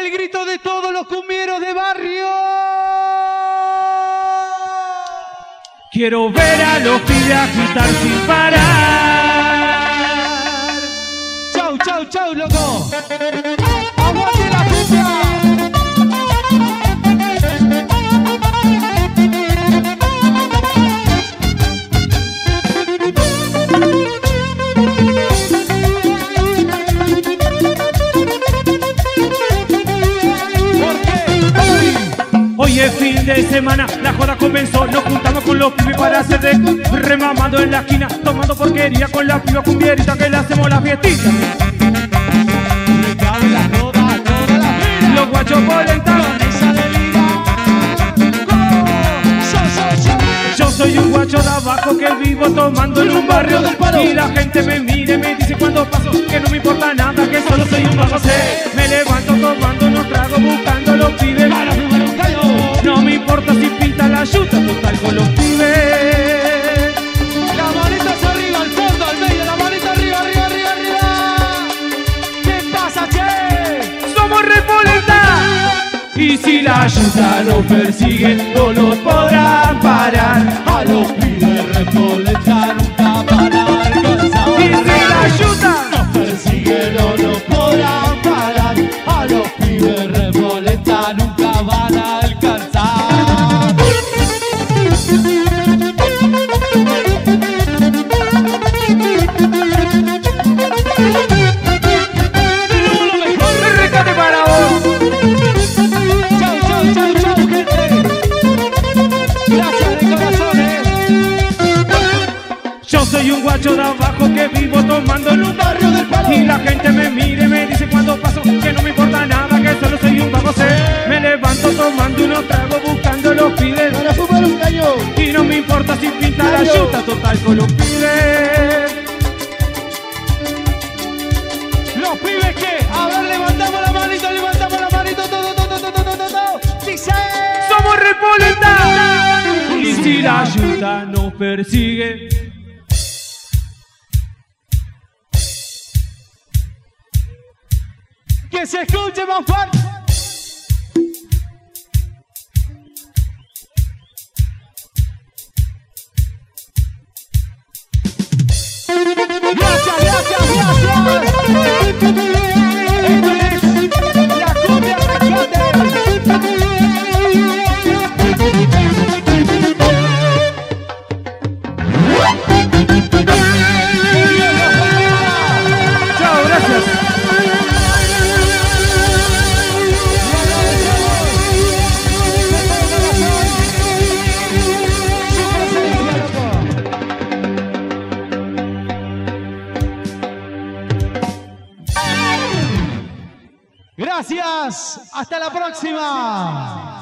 el grito de todos los cumbieros de barrio. Quiero ver a los pibes agitar sin parar. Chau, chau, chau, loco. ¡Aguante la cumbia! Hoy es fin de semana, la joda comenzó. Nos juntamos con los pibes para hacer de remamando en la esquina, tomando porquería con las pibas cumbieritas que le hacemos la fiestita. Los guachos polentados. Yo soy un guacho de abajo que vivo tomando en un barrio del palo. Y la gente me mira y me dice cuando paso que no me importa nada, que solo soy un vago. Me levanto tomando unos tragos buscando a los pibes. No me importa si pinta la yuta, total con los pibes. La manita hacia arriba, al fondo, al medio, la manita arriba, arriba, arriba, arriba. ¿Qué pasa, che? Somos Repolenta. Y si la yuta nos persigue, no los podrán parar. A los pibes Repolenta nunca van a alcanzar. Y si la yuta nos persigue, no nos podrán parar. A los pibes Repolenta nunca van a alcanzar. Yo soy un guacho de abajo que vivo tomando en un barrio del palo. Y la gente me mira y me dice cuando paso que no me importa nada, que solo soy un vago. Me levanto tomando unos tragos buscando los pibes Para fumar un caño. y no me importa si pinta la yuta, total con los pibes. Los pibes que, a ver, levantamos la manito, todo, todo. Dice. Somos Repolenta. Y si la yuta nos persigue, Que se escuche más fuerte. Gracias, gracias, gracias. Esto es la cumbia rescate. chao, gracias. Gracias, hasta la próxima.